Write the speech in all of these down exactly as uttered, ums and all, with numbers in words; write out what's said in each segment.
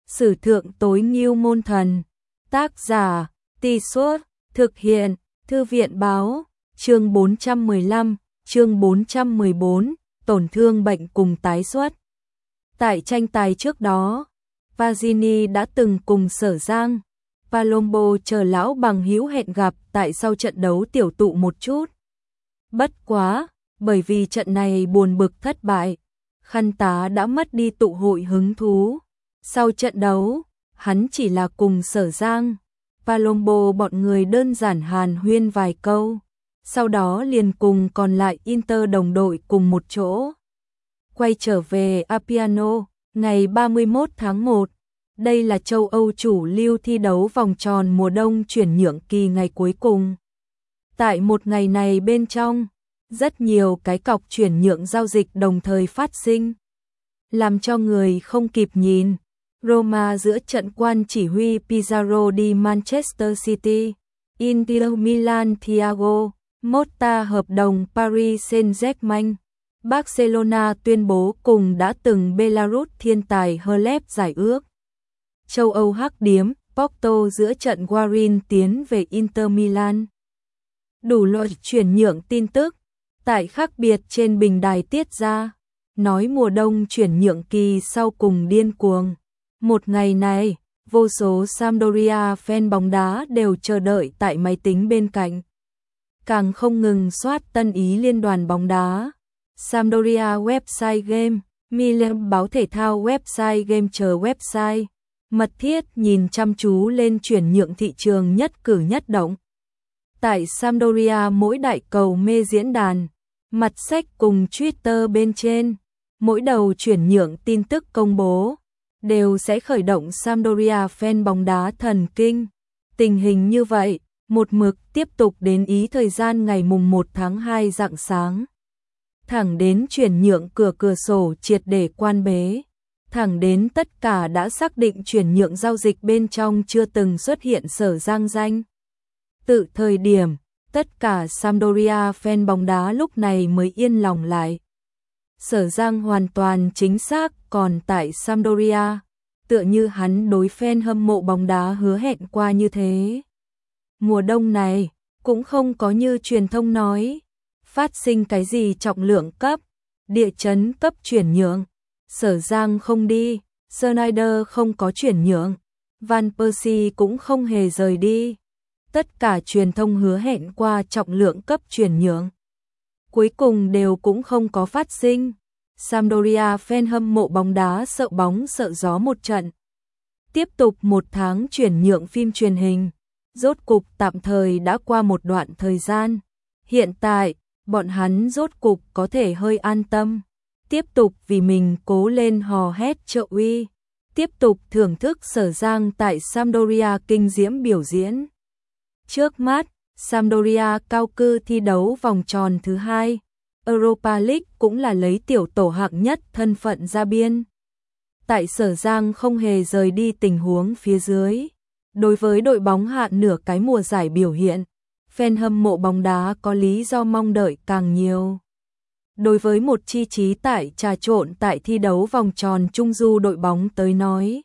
Sử thượng tối ngưu môn thần. Tác giả, Tì Suốt, thực hiện, Thư viện báo, chương bốn trăm mười lăm, chương bốn trăm mười bốn, tổn thương bệnh cùng tái xuất. Tại tranh tài trước đó, Vazini đã từng cùng Sở Giang, Palombo chờ lão bằng hữu hẹn gặp tại sau trận đấu tiểu tụ một chút. Bất quá, bởi vì trận này buồn bực thất bại, Khăn Tá đã mất đi tụ hội hứng thú. Sau trận đấu, hắn chỉ là cùng Sở Giang, Palombo bọn người đơn giản hàn huyên vài câu, sau đó liền cùng còn lại Inter đồng đội cùng một chỗ. Quay trở về Appiano, ngày ba mươi mốt tháng một, đây là châu Âu chủ lưu thi đấu vòng tròn mùa đông chuyển nhượng kỳ ngày cuối cùng. Tại một ngày này bên trong, rất nhiều cái cọc chuyển nhượng giao dịch đồng thời phát sinh, làm cho người không kịp nhìn. Roma giữa trận quan chỉ huy Pizarro đi Manchester City, Inter Milan Thiago Motta hợp đồng Paris Saint-Germain, Barcelona tuyên bố cùng đã từng Belarus thiên tài Halep giải ước. Châu Âu hắc điếm, Porto giữa trận Guarin tiến về Inter Milan. Đủ loại chuyển nhượng tin tức, tại khác biệt trên bình đài tiết ra, nói mùa đông chuyển nhượng kỳ sau cùng điên cuồng. Một ngày này, vô số Sampdoria fan bóng đá đều chờ đợi tại máy tính bên cạnh. Càng không ngừng soát tân ý liên đoàn bóng đá. Sampdoria website game, Milan báo thể thao website game chờ website. Mật thiết nhìn chăm chú lên chuyển nhượng thị trường nhất cử nhất động. Tại Sampdoria mỗi đại cầu mê diễn đàn, mặt sách cùng Twitter bên trên, mỗi đầu chuyển nhượng tin tức công bố, đều sẽ khởi động Sampdoria fan bóng đá thần kinh. Tình hình như vậy, một mực tiếp tục đến ý thời gian ngày mùng một tháng hai rạng sáng. Thẳng đến chuyển nhượng cửa cửa sổ triệt để quan bế. Thẳng đến tất cả đã xác định chuyển nhượng giao dịch bên trong chưa từng xuất hiện Sở Giang danh. Tự thời điểm, tất cả Sampdoria fan bóng đá lúc này mới yên lòng lại. Sở Giang hoàn toàn chính xác còn tại Sampdoria, tựa như hắn đối fan hâm mộ bóng đá hứa hẹn qua như thế. Mùa đông này, cũng không có như truyền thông nói, phát sinh cái gì trọng lượng cấp, địa chấn cấp chuyển nhượng. Sở Giang không đi, Sneijder không có chuyển nhượng, Van Persie cũng không hề rời đi. Tất cả truyền thông hứa hẹn qua trọng lượng cấp chuyển nhượng, cuối cùng đều cũng không có phát sinh. Sampdoria fan hâm mộ bóng đá sợ bóng sợ gió một trận. Tiếp tục một tháng chuyển nhượng phim truyền hình, rốt cục tạm thời đã qua một đoạn thời gian. Hiện tại, bọn hắn rốt cục có thể hơi an tâm. Tiếp tục vì mình cố lên hò hét trợ uy. Tiếp tục thưởng thức Sở Giang tại Sampdoria kinh diễm biểu diễn. Trước mắt, Sampdoria cao cư thi đấu vòng tròn thứ hai. Europa League cũng là lấy tiểu tổ hạng nhất thân phận ra biên. Tại Sở Giang không hề rời đi tình huống phía dưới. Đối với đội bóng hạ nửa cái mùa giải biểu hiện, fan hâm mộ bóng đá có lý do mong đợi càng nhiều. Đối với một chi trí tại trà trộn tại thi đấu vòng tròn trung du đội bóng tới nói,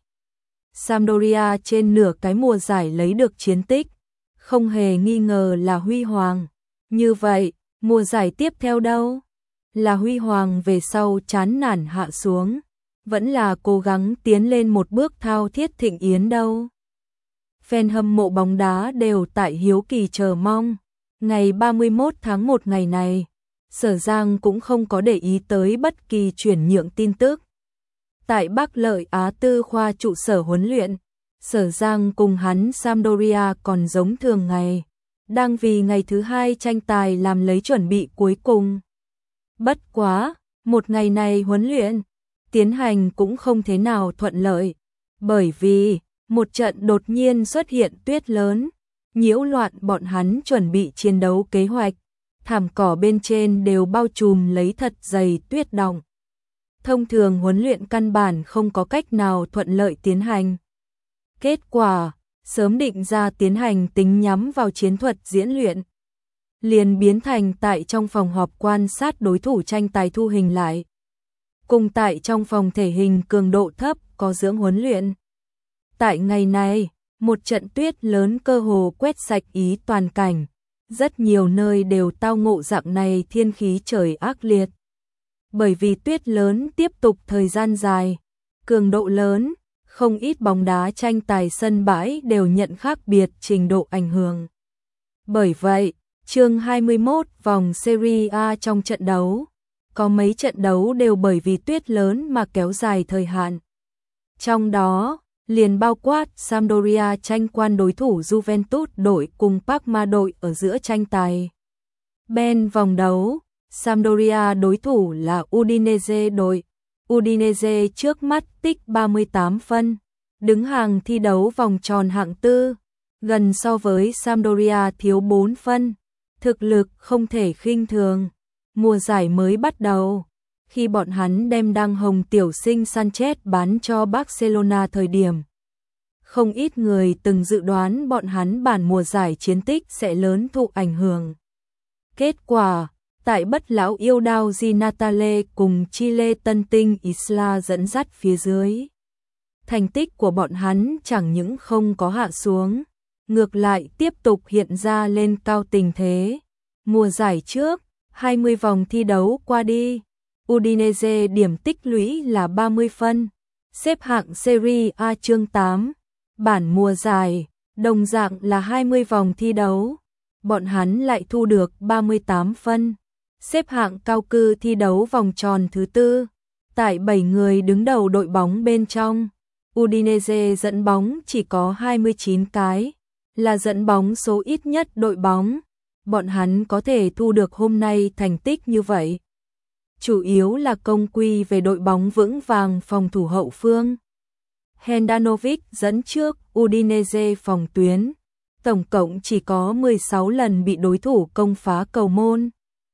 Sampdoria trên nửa cái mùa giải lấy được chiến tích, không hề nghi ngờ là huy hoàng. Như vậy, mùa giải tiếp theo đâu? Là huy hoàng về sau chán nản hạ xuống, vẫn là cố gắng tiến lên một bước thao thiết thịnh yến đâu? Fan hâm mộ bóng đá đều tại hiếu kỳ chờ mong. Ngày ba mươi mốt tháng một ngày này, Sở Giang cũng không có để ý tới bất kỳ chuyển nhượng tin tức. Tại Bắc Lợi Á Tư khoa trụ sở huấn luyện, Sở Giang cùng hắn Sampdoria còn giống thường ngày, đang vì ngày thứ hai tranh tài làm lấy chuẩn bị cuối cùng. Bất quá, một ngày này huấn luyện, tiến hành cũng không thế nào thuận lợi, bởi vì một trận đột nhiên xuất hiện tuyết lớn, nhiễu loạn bọn hắn chuẩn bị chiến đấu kế hoạch. Thảm cỏ bên trên đều bao trùm lấy thật dày tuyết đọng. Thông thường huấn luyện căn bản không có cách nào thuận lợi tiến hành. Kết quả, sớm định ra tiến hành tính nhắm vào chiến thuật diễn luyện, liền biến thành tại trong phòng họp quan sát đối thủ tranh tài thu hình lại. Cùng tại trong phòng thể hình cường độ thấp có dưỡng huấn luyện, Tại ngày này, một trận tuyết lớn cơ hồ quét sạch ý toàn cảnh. Rất nhiều nơi đều tao ngộ dạng này thiên khí trời ác liệt. Bởi vì tuyết lớn tiếp tục thời gian dài, cường độ lớn, không ít bóng đá tranh tài sân bãi đều nhận khác biệt trình độ ảnh hưởng. Bởi vậy, chương hai mươi mốt vòng Serie A trong trận đấu, có mấy trận đấu đều bởi vì tuyết lớn mà kéo dài thời hạn. Trong đó, liền bao quát Sampdoria tranh quan đối thủ Juventus đội cùng Parma đội ở giữa tranh tài. Bên vòng đấu, Sampdoria đối thủ là Udinese đội. Udinese trước mắt tích ba mươi tám phân, đứng hàng thi đấu vòng tròn hạng tư, gần so với Sampdoria thiếu bốn phân. Thực lực không thể khinh thường. Mùa giải mới bắt đầu, khi bọn hắn đem đăng hồng tiểu sinh Sanchez bán cho Barcelona thời điểm, không ít người từng dự đoán bọn hắn bản mùa giải chiến tích sẽ lớn thụ ảnh hưởng. Kết quả, tại bất lão yêu đao Di Natale cùng Chile tân tinh Isla dẫn dắt phía dưới, thành tích của bọn hắn chẳng những không có hạ xuống, ngược lại tiếp tục hiện ra lên cao tình thế. Mùa giải trước, hai mươi vòng thi đấu qua đi, Udinese điểm tích lũy là ba mươi phân, xếp hạng Serie A chương tám. Bản mùa giải, đồng dạng là hai mươi vòng thi đấu, bọn hắn lại thu được ba mươi tám phân, xếp hạng cao cư thi đấu vòng tròn thứ tư. Tại bảy người đứng đầu đội bóng bên trong, Udinese dẫn bóng chỉ có hai mươi chín cái, là dẫn bóng số ít nhất đội bóng. Bọn hắn có thể thu được hôm nay thành tích như vậy, chủ yếu là công quy về đội bóng vững vàng phòng thủ hậu phương. Handanovic dẫn trước Udinese phòng tuyến, tổng cộng chỉ có mười sáu lần bị đối thủ công phá cầu môn.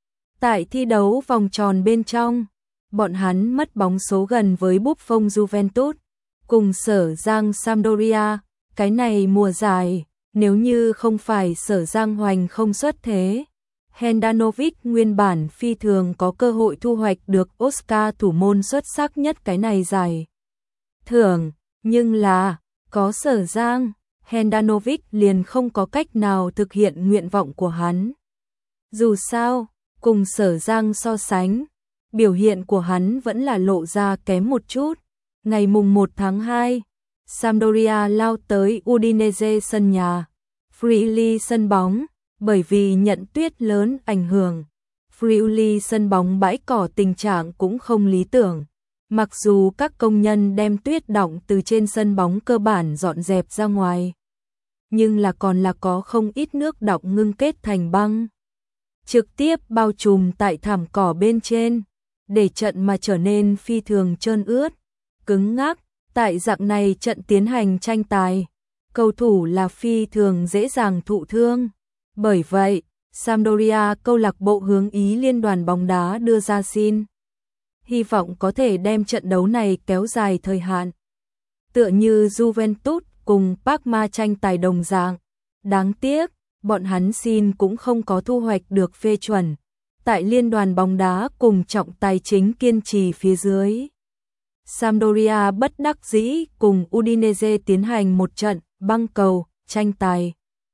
Tại thi đấu vòng tròn bên trong, bọn hắn mất bóng số gần với Buffon Juventus, cùng Sở Giang Sampdoria. Cái này mùa giải, nếu như không phải Sở Giang Hoành không xuất thế, Handanovic nguyên bản phi thường có cơ hội thu hoạch được Oscar thủ môn xuất sắc nhất cái này giải thưởng. Nhưng là, có Sở Giang, Handanovic liền không có cách nào thực hiện nguyện vọng của hắn. Dù sao, cùng Sở Giang so sánh, biểu hiện của hắn vẫn là lộ ra kém một chút. Ngày mùng một tháng hai, Sampdoria lao tới Udinese sân nhà, Friuli sân bóng, bởi vì nhận tuyết lớn ảnh hưởng. Friuli sân bóng bãi cỏ tình trạng cũng không lý tưởng. Mặc dù các công nhân đem tuyết đọng từ trên sân bóng cơ bản dọn dẹp ra ngoài, nhưng là còn là có không ít nước đọng ngưng kết thành băng, trực tiếp bao trùm tại thảm cỏ bên trên, để trận mà trở nên phi thường trơn ướt, cứng ngắc. Tại dạng này trận tiến hành tranh tài, cầu thủ là phi thường dễ dàng thụ thương. Bởi vậy, Sampdoria câu lạc bộ hướng Ý liên đoàn bóng đá đưa ra xin, hy vọng có thể đem trận đấu này kéo dài thời hạn. Tựa như Juventus cùng Parma tranh tài đồng dạng. Đáng tiếc, bọn hắn xin cũng không có thu hoạch được phê chuẩn. Tại liên đoàn bóng đá cùng trọng tài chính kiên trì phía dưới, Sampdoria bất đắc dĩ cùng Udinese tiến hành một trận băng cầu tranh tài.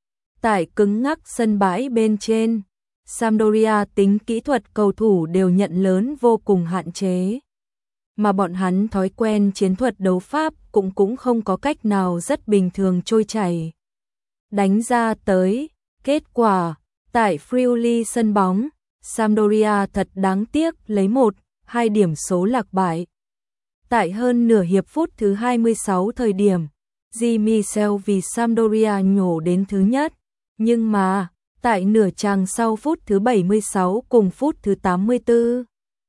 Tại cứng ngắc sân bãi bên trên, Sampdoria tính kỹ thuật cầu thủ đều nhận lớn vô cùng hạn chế, mà bọn hắn thói quen chiến thuật đấu pháp cũng cũng không có cách nào rất bình thường trôi chảy. Đánh ra tới, kết quả, tại Friuli sân bóng, Sampdoria thật đáng tiếc lấy một, hai điểm số lạc bại. Tại hơn nửa hiệp phút thứ hai mươi sáu thời điểm, Di Michel vì Sampdoria nhổ đến thứ nhất, nhưng mà, tại nửa chàng sau phút thứ bảy mươi sáu cùng phút thứ tám mươi tư,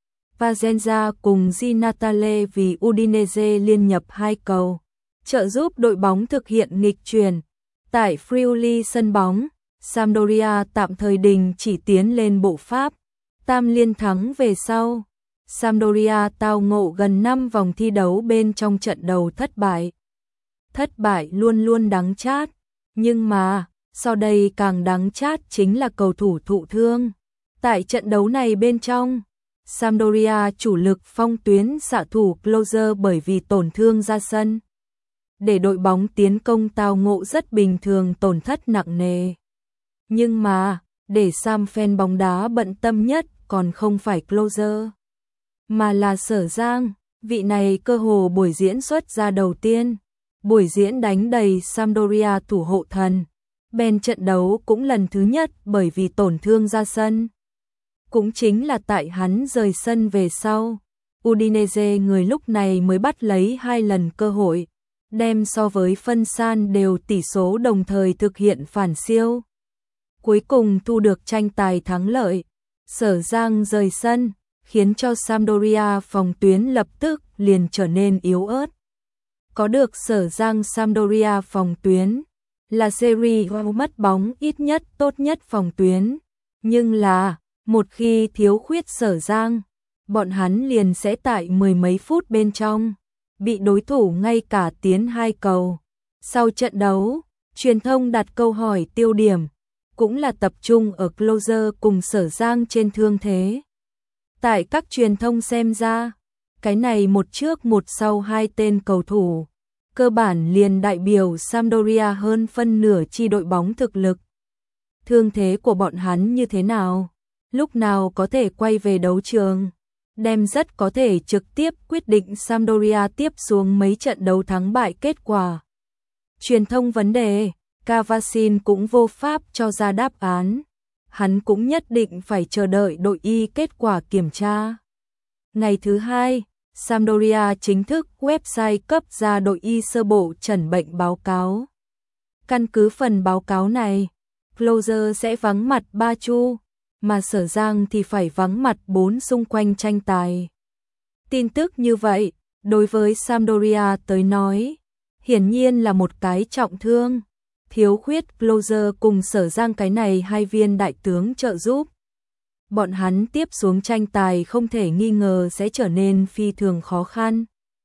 Vazenza cùng Di Natale vì Udinese liên nhập hai cầu, trợ giúp đội bóng thực hiện nghịch chuyển. Tại Friuli sân bóng, Sampdoria tạm thời đình chỉ tiến lên bộ Pháp, tam liên thắng về sau. Sampdoria tao ngộ gần năm vòng thi đấu bên trong trận đầu thất bại. Thất bại luôn luôn đắng chát, nhưng mà, sau đây càng đắng chát chính là cầu thủ thụ thương. Tại trận đấu này bên trong, Sampdoria chủ lực phong tuyến xạ thủ Closer bởi vì tổn thương ra sân. để đội bóng tiến công tao ngộ rất bình thường tổn thất nặng nề. Nhưng mà, để Sam fan bóng đá bận tâm nhất còn không phải closer, mà là Sở Giang, vị này cơ hồ buổi diễn xuất ra đầu tiên. Buổi diễn đánh đầy Sampdoria thủ hộ thần. Ben trận đấu cũng lần thứ nhất bởi vì tổn thương ra sân. Cũng chính là tại hắn rời sân về sau. Udinese người lúc này mới bắt lấy hai lần cơ hội, đem so với phân san đều tỷ số đồng thời thực hiện phản siêu. Cuối cùng thu được tranh tài thắng lợi. Sở Giang rời sân, khiến cho Sampdoria phòng tuyến lập tức liền trở nên yếu ớt. Có được Sở Giang Sampdoria phòng tuyến là Serie A mất bóng ít nhất tốt nhất phòng tuyến. Nhưng là, một khi thiếu khuyết Sở Giang, bọn hắn liền sẽ tại mười mấy phút bên trong bị đối thủ ngay cả tiến hai cầu. Sau trận đấu, truyền thông đặt câu hỏi tiêu điểm, cũng là tập trung ở closer cùng Sở Giang trên thương thế. Tại các truyền thông xem ra, cái này một trước một sau hai tên cầu thủ, cơ bản liền đại biểu Sampdoria hơn phân nửa chi đội bóng thực lực. Thương thế của bọn hắn như thế nào? Lúc nào có thể quay về đấu trường? Đem rất có thể trực tiếp quyết định Sampdoria tiếp xuống mấy trận đấu thắng bại kết quả. Truyền thông vấn đề, Cavasin cũng vô pháp cho ra đáp án. Hắn cũng nhất định phải chờ đợi đội y kết quả kiểm tra. Ngày thứ hai, Sampdoria chính thức website cấp ra đội y sơ bộ chẩn bệnh báo cáo. Căn cứ phần báo cáo này, closer sẽ vắng mặt ba chu, mà Sở Giang thì phải vắng mặt bốn xung quanh tranh tài. Tin tức như vậy, đối với Sampdoria tới nói, hiển nhiên là một cái trọng thương. Thiếu khuyết closer cùng Sở Giang cái này hai viên đại tướng trợ giúp. Bọn hắn tiếp xuống tranh tài không thể nghi ngờ sẽ trở nên phi thường khó khăn.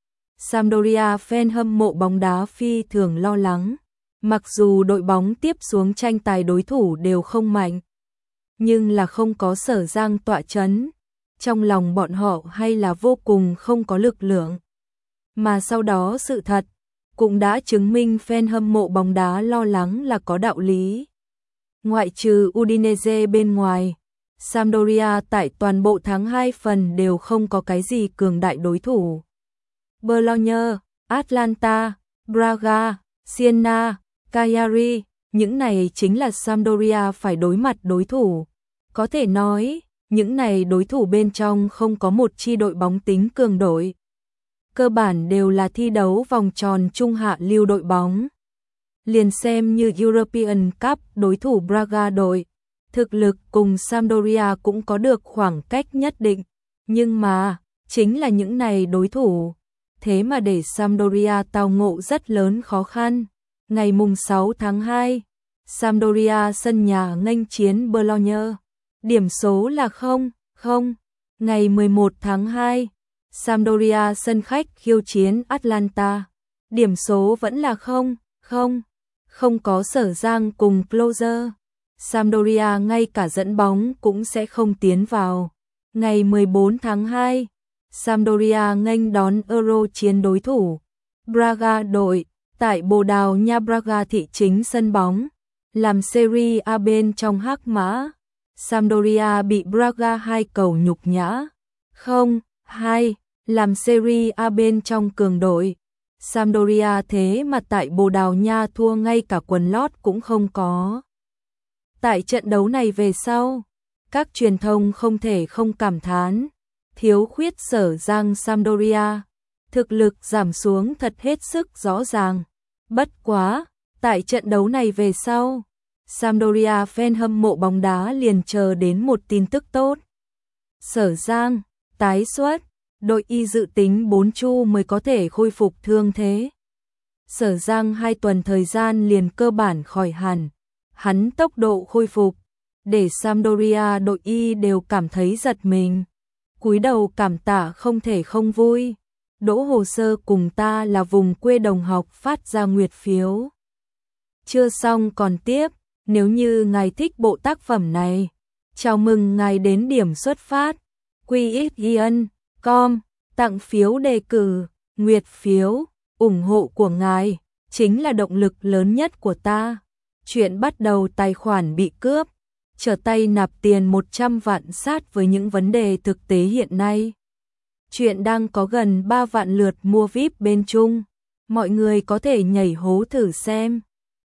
Sampdoria fan hâm mộ bóng đá phi thường lo lắng. Mặc dù đội bóng tiếp xuống tranh tài đối thủ đều không mạnh, nhưng là không có Sở Giang tọa chấn, trong lòng bọn họ hay là vô cùng không có lực lượng. Mà sau đó sự thật cũng đã chứng minh fan hâm mộ bóng đá lo lắng là có đạo lý. Ngoại trừ Udinese bên ngoài, Sampdoria tại toàn bộ tháng hai phần đều không có cái gì cường đại đối thủ. Bologna, Atalanta, Braga, Siena, Cagliari, những này chính là Sampdoria phải đối mặt đối thủ. Có thể nói, những này đối thủ bên trong không có một chi đội bóng tính cường đội. Cơ bản đều là thi đấu vòng tròn trung hạ lưu đội bóng. Liền xem như European Cup đối thủ Braga đội, thực lực cùng Sampdoria cũng có được khoảng cách nhất định, nhưng mà, chính là những này đối thủ, thế mà để Sampdoria tao ngộ rất lớn khó khăn. Ngày mùng sáu tháng hai, Sampdoria sân nhà nghênh chiến Bologna, điểm số là không không. Ngày mười một tháng hai, Sampdoria sân khách khiêu chiến Atalanta, điểm số vẫn là không không. Không có Sở Giang cùng closer, Sampdoria ngay cả dẫn bóng cũng sẽ không tiến vào. Ngày mười bốn tháng hai, Sampdoria nghênh đón Euro chiến đối thủ Braga đội tại Bồ Đào Nha Braga thị chính sân bóng, làm Serie A bên trong hắc mã. Sampdoria bị Braga hai cầu nhục nhã. Không, hai, làm Serie A bên trong cường đội. Sampdoria thế mà tại Bồ Đào Nha thua ngay cả quần lót cũng không có. Tại trận đấu này về sau, các truyền thông không thể không cảm thán, thiếu khuyết Sở Giang Sampdoria, thực lực giảm xuống thật hết sức rõ ràng. Bất quá, tại trận đấu này về sau, Sampdoria fan hâm mộ bóng đá liền chờ đến một tin tức tốt. Sở Giang tái xuất, đội y dự tính bốn chu mới có thể khôi phục thương thế. Sở Giang hai tuần thời gian liền cơ bản khỏi hẳn, hắn tốc độ khôi phục để Sampdoria đội y đều cảm thấy giật mình. Cúi đầu cảm tạ không thể không vui. Đỗ Hồ Sơ cùng ta là vùng quê đồng học phát ra nguyệt phiếu. Chưa xong còn tiếp, nếu như ngài thích bộ tác phẩm này, chào mừng ngài đến điểm xuất phát quy x ian chấm com tặng phiếu đề cử, nguyệt phiếu, ủng hộ của ngài chính là động lực lớn nhất của ta. Chuyện bắt đầu tài khoản bị cướp, trở tay nạp tiền một trăm vạn sát với những vấn đề thực tế hiện nay. Chuyện đang có gần ba vạn lượt mua vi ai pi bên Trung. Mọi người có thể nhảy hố thử xem.